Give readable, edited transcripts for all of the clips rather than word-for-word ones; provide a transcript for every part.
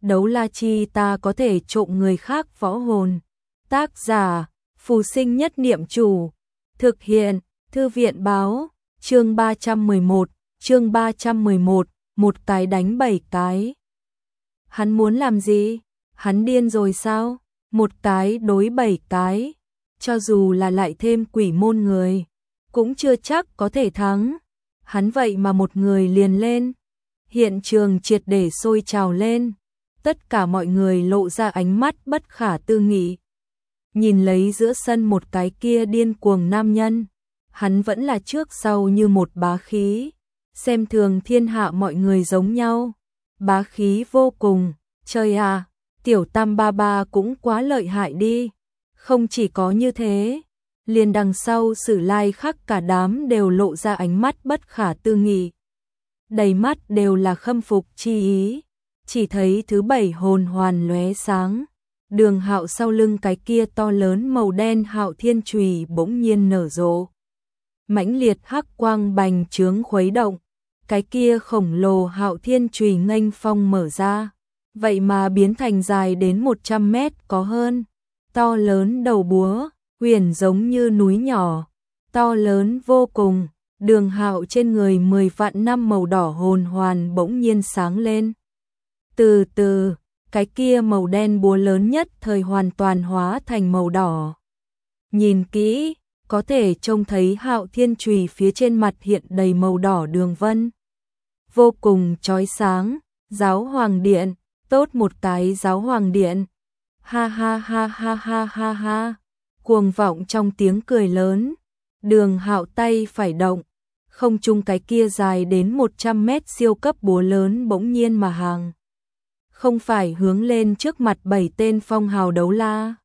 đấu la chi ta có thể trộm người khác võ hồn. Tác giả, Phù Sinh Nhất Niệm Chủ. Thực hiện, Thư viện báo, chương 311, một cái đánh 7 cái. Hắn muốn làm gì? Hắn điên rồi sao? Một cái đối 7 cái. Cho dù là lại thêm quỷ môn người, cũng chưa chắc có thể thắng. Hắn vậy mà một người liền lên. Hiện trường triệt để sôi trào lên. Tất cả mọi người lộ ra ánh mắt bất khả tư nghị. Nhìn lấy giữa sân một cái kia điên cuồng nam nhân. Hắn vẫn là trước sau như một bá khí. Xem thường thiên hạ mọi người giống nhau. Bá khí vô cùng. Trời à, tiểu tam ba ba cũng quá lợi hại đi. Không chỉ có như thế, liền đằng sau Sử Lai Khắc cả đám đều lộ ra ánh mắt bất khả tư nghị. Đầy mắt đều là khâm phục chi ý. Chỉ thấy thứ 7 hồn hoàn lóe sáng. Đường Hạo sau lưng cái kia to lớn màu đen Hạo Thiên Chùy bỗng nhiên nở rộ. Mãnh liệt hắc quang bành trướng khuấy động. Cái kia khổng lồ Hạo Thiên Chùy nghênh phong mở ra. Vậy mà biến thành dài đến 100 mét có hơn. To lớn đầu búa, huyền giống như núi nhỏ. To lớn vô cùng. Đường Hạo trên người 10 vạn năm màu đỏ hồn hoàn bỗng nhiên sáng lên. Từ từ, cái kia màu đen búa lớn nhất thời hoàn toàn hóa thành màu đỏ. Nhìn kỹ, có thể trông thấy Hạo Thiên Chùy phía trên mặt hiện đầy màu đỏ đường vân. Vô cùng chói sáng, Giáo Hoàng Điện, tốt một cái Giáo Hoàng Điện. Ha ha ha ha ha ha ha, cuồng vọng trong tiếng cười lớn. Đường Hạo tay phải động, không trung cái kia dài đến 100 mét siêu cấp búa lớn bỗng nhiên mà hàng. Không phải hướng lên trước mặt 7 tên phong hào đấu la,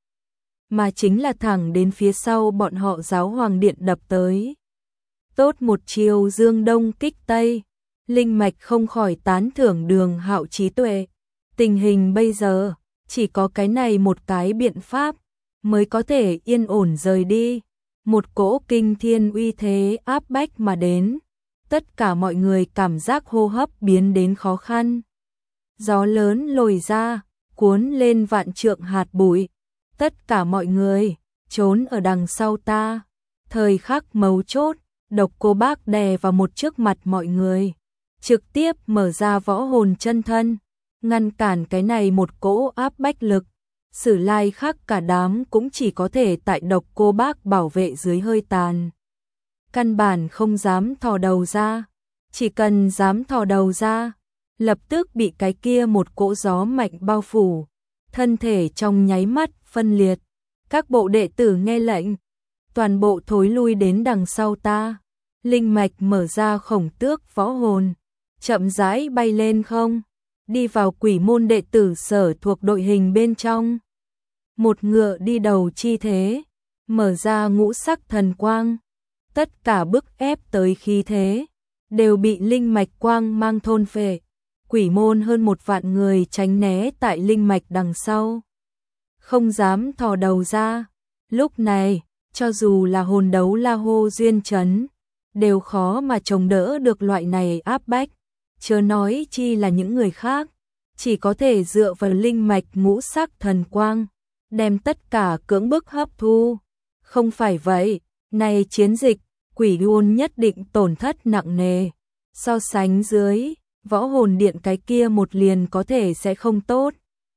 mà chính là thẳng đến phía sau bọn họ Giáo Hoàng Điện đập tới. Tốt một chiều dương đông kích tây, linh mạch không khỏi tán thưởng Đường Hạo trí tuệ. Tình hình bây giờ, chỉ có cái này một cái biện pháp, mới có thể yên ổn rời đi. Một cỗ kinh thiên uy thế áp bách mà đến. Tất cả mọi người cảm giác hô hấp biến đến khó khăn. Gió lớn lồi ra, cuốn lên vạn trượng hạt bụi. Tất cả mọi người, trốn ở đằng sau ta. Thời khắc mấu chốt, Độc Cô Bác đè vào một trước mặt mọi người. Trực tiếp mở ra võ hồn chân thân. Ngăn cản cái này một cỗ áp bách lực. Sử Lai Khắc cả đám cũng chỉ có thể tại Độc Cô Bác bảo vệ dưới hơi tàn. Căn bản không dám thò đầu ra. Chỉ cần dám thò đầu ra, lập tức bị cái kia một cỗ gió mạnh bao phủ. Thân thể trong nháy mắt phân liệt. Các bộ đệ tử nghe lệnh, toàn bộ thối lui đến đằng sau ta. Linh mạch mở ra khổng tước võ hồn, chậm rãi bay lên không. Đi vào quỷ môn đệ tử sở thuộc đội hình bên trong. Một ngựa đi đầu chi thế, mở ra ngũ sắc thần quang. Tất cả bức ép tới khí thế, đều bị linh mạch quang mang thôn phệ. Quỷ môn hơn 1 vạn người tránh né tại linh mạch đằng sau. Không dám thò đầu ra. Lúc này, cho dù là hồn đấu la hô duyên chấn, đều khó mà chống đỡ được loại này áp bách. Chớ nói chi là những người khác, chỉ có thể dựa vào linh mạch ngũ sắc thần quang, đem tất cả cưỡng bức hấp thu. Không phải vậy, này chiến dịch, quỷ môn nhất định tổn thất nặng nề. So sánh dưới, võ hồn điện cái kia một liền có thể sẽ không tốt.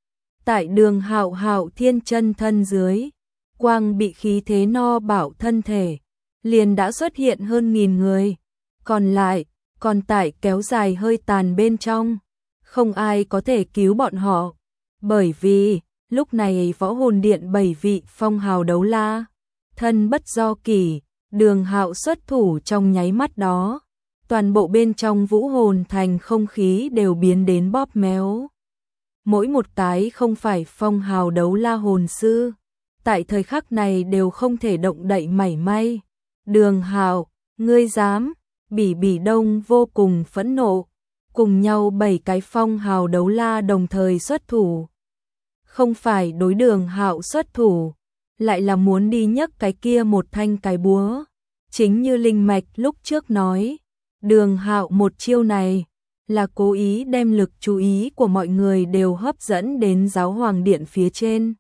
Tại Đường Hạo Hạo Thiên chân thân dưới, quang bị khí thế no bảo thân thể, liền đã xuất hiện hơn 1000 người. Còn lại, còn tại kéo dài hơi tàn bên trong, không ai có thể cứu bọn họ. Bởi vì, lúc này võ hồn điện 7 vị phong hào đấu la, thân bất do kỷ, Đường Hạo xuất thủ trong nháy mắt đó. Toàn bộ bên trong vũ hồn thành không khí đều biến đến bóp méo. Mỗi một cái không phải phong hào đấu la hồn sư, tại thời khắc này đều không thể động đậy mảy may. Đường Hạo, ngươi dám? Bỉ Bỉ Đông vô cùng phẫn nộ, cùng nhau 7 cái phong hào đấu la đồng thời xuất thủ. Không phải đối Đường Hạo xuất thủ, lại là muốn đi nhấc cái kia một thanh cái búa. Chính như linh mạch lúc trước nói, Đường Hạo một chiêu này là cố ý đem lực chú ý của mọi người đều hấp dẫn đến giáo hoàng điện phía trên.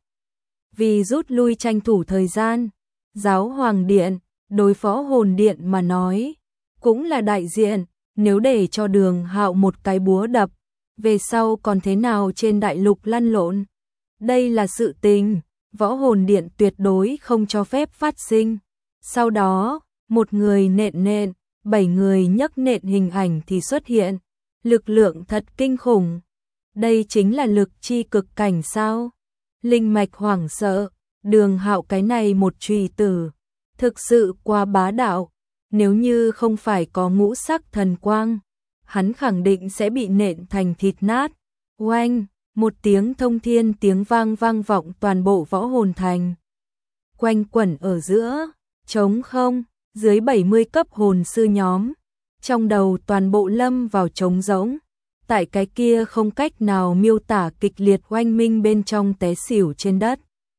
Vì rút lui tranh thủ thời gian, giáo hoàng điện, đối phó hồn điện mà nói, cũng là đại diện, nếu để cho Đường Hạo một cái búa đập, về sau còn thế nào trên đại lục lăn lộn. Đây là sự tình, võ hồn điện tuyệt đối không cho phép phát sinh. Sau đó, một người nện, 7 người nhấc nện hình ảnh thì xuất hiện. Lực lượng thật kinh khủng. Đây chính là lực chi cực cảnh sao? Linh mạch hoảng sợ, Đường Hạo cái này một chùy tử, thực sự quá bá đạo. Nếu như không phải có ngũ sắc thần quang, hắn khẳng định sẽ bị nện thành thịt nát. Oanh, một tiếng thông thiên tiếng vang vang vọng toàn bộ võ hồn thành. Quanh quẩn ở giữa, trống không, dưới 70 cấp hồn sư nhóm. Trong đầu toàn bộ lâm vào trống rỗng. Tại cái kia không cách nào miêu tả kịch liệt oanh minh bên trong té xỉu trên đất.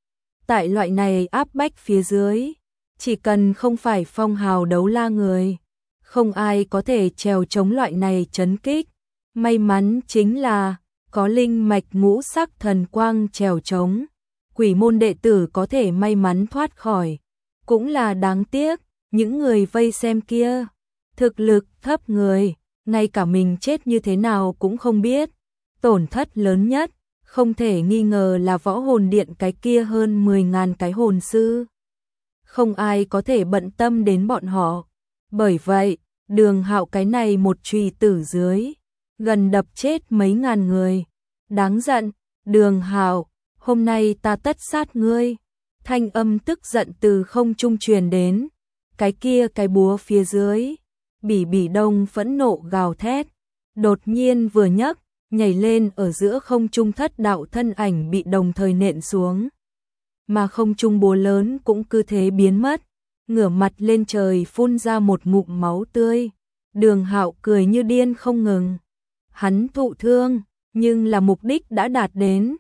Tại loại này áp bách phía dưới, chỉ cần không phải phong hào đấu la người, không ai có thể trèo chống loại này chấn kích. May mắn chính là có linh mạch ngũ sắc thần quang trèo chống, quỷ môn đệ tử có thể may mắn thoát khỏi. Cũng là đáng tiếc, những người vây xem kia, thực lực thấp người, ngay cả mình chết như thế nào cũng không biết. Tổn thất lớn nhất, không thể nghi ngờ là võ hồn điện cái kia hơn 10.000 cái hồn sư. Không ai có thể bận tâm đến bọn họ. Bởi vậy, Đường Hạo cái này một chùy tử dưới, gần đập chết mấy ngàn người. Đáng giận, Đường Hạo, hôm nay ta tất sát ngươi. Thanh âm tức giận từ không trung truyền đến. Cái kia cái búa phía dưới, Bỉ Đông phẫn nộ gào thét, đột nhiên vừa nhấc, nhảy lên ở giữa không trung, thất đạo thân ảnh bị đồng thời nện xuống. Mà không trung búa lớn cũng cứ thế biến mất, ngửa mặt lên trời phun ra một ngụm máu tươi. Đường Hạo cười như điên không ngừng. Hắn thụ thương, nhưng là mục đích đã đạt đến.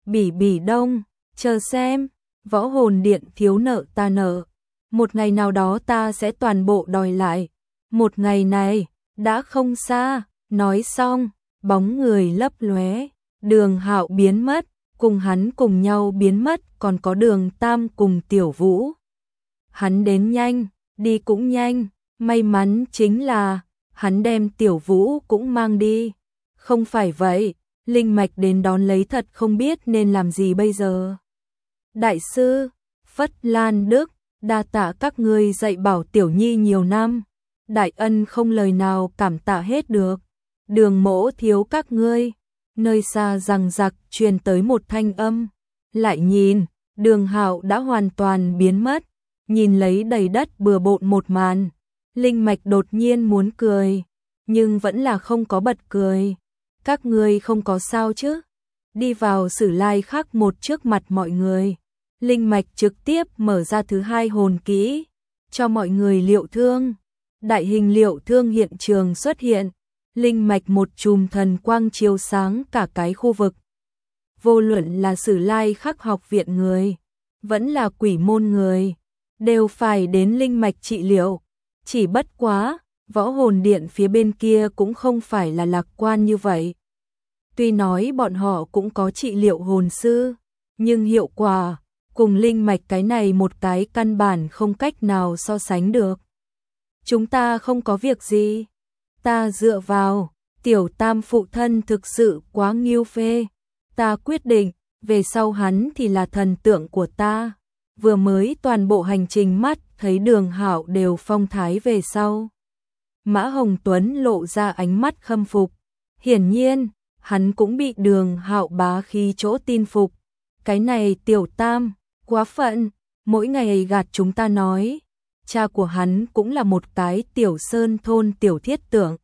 Bỉ Đông, chờ xem, võ hồn điện thiếu nợ ta nợ. Một ngày nào đó ta sẽ toàn bộ đòi lại. Một ngày này, đã không xa. Nói xong, bóng người lấp lóe, Đường Hạo biến mất, cùng hắn cùng nhau biến mất còn có Đường Tam cùng Tiểu Vũ. Hắn đến nhanh, đi cũng nhanh, may mắn chính là hắn đem Tiểu Vũ cũng mang đi. Không phải vậy, linh mạch đến đón lấy thật không biết nên làm gì bây giờ. Đại sư, Phất Lan Đức, đa tạ các ngươi dạy bảo Tiểu Nhi nhiều năm. Đại ân không lời nào cảm tạ hết được. Đường mỗ thiếu các ngươi. Nơi xa rằng giặc truyền tới một thanh âm. Lại nhìn, Đường Hạo đã hoàn toàn biến mất. Nhìn lấy đầy đất bừa bộn một màn, linh mạch đột nhiên muốn cười, nhưng vẫn là không có bật cười. Các ngươi không có sao chứ? Đi vào Sử Lai Khắc một trước mặt mọi người. Linh mạch trực tiếp mở ra thứ hai hồn kỹ, cho mọi người liệu thương. Đại hình liệu thương hiện trường xuất hiện, linh mạch một chùm thần quang chiếu sáng cả cái khu vực. Vô luận là Sử Lai Khắc học viện người, vẫn là quỷ môn người, đều phải đến linh mạch trị liệu. Chỉ bất quá, võ hồn điện phía bên kia cũng không phải là lạc quan như vậy. Tuy nói bọn họ cũng có trị liệu hồn sư, nhưng hiệu quả cùng linh mạch cái này một cái căn bản không cách nào so sánh được. Chúng ta không có việc gì. Ta dựa vào, Tiểu Tam phụ thân thực sự quá nghiêu phê. Ta quyết định, về sau hắn thì là thần tượng của ta. Vừa mới toàn bộ hành trình mắt thấy Đường Hạo đều phong thái về sau. Mã Hồng Tuấn lộ ra ánh mắt khâm phục. Hiển nhiên, hắn cũng bị Đường Hạo bá khí chỗ tin phục. Cái này Tiểu Tam, quá phận, mỗi ngày gạt chúng ta nói. Cha của hắn cũng là một cái tiểu sơn thôn tiểu thiết tưởng.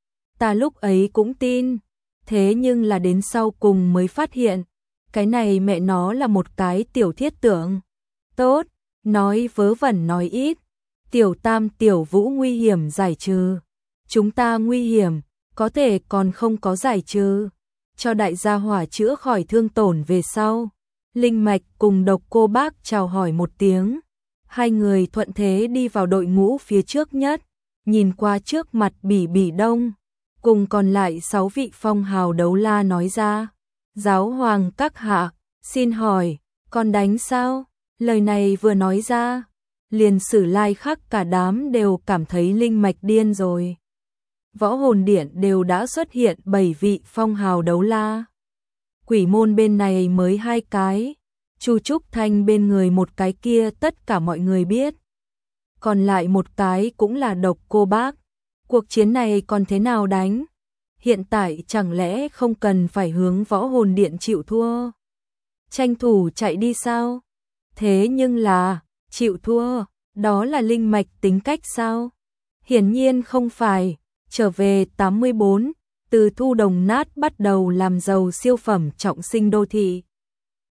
Ta lúc ấy cũng tin, thế nhưng là đến sau cùng mới phát hiện, cái này mẹ nó là một cái tiểu thiết tưởng. Tốt, nói vớ vẩn nói ít. Tiểu Tam Tiểu Vũ nguy hiểm giải trừ. Chúng ta nguy hiểm, có thể còn không có giải trừ. Cho đại gia hỏa chữa khỏi thương tổn về sau. Linh mạch cùng Độc Cô Bác chào hỏi một tiếng. Hai người thuận thế đi vào đội ngũ phía trước nhất. Nhìn qua trước mặt Bỉ Đông. cùng còn lại 6 vị phong hào đấu la nói ra. Giáo hoàng các hạ, xin hỏi, còn đánh sao? Lời này vừa nói ra, liền Sử Lai Khắc cả đám đều cảm thấy linh mạch điên rồi. Võ hồn điện đều đã xuất hiện 7 vị phong hào đấu la. Quỷ môn bên này mới 2 cái, Chu Trúc Thanh bên người một cái kia tất cả mọi người biết. Còn lại một cái cũng là Độc Cô Bác. Cuộc chiến này còn thế nào đánh? Hiện tại chẳng lẽ không cần phải hướng võ hồn điện chịu thua? Tranh thủ chạy đi sao? Thế nhưng là, chịu thua, đó là linh mạch tính cách sao? Hiển nhiên không phải, trở về 84, từ thu đồng nát bắt đầu làm giàu siêu phẩm trọng sinh đô thị.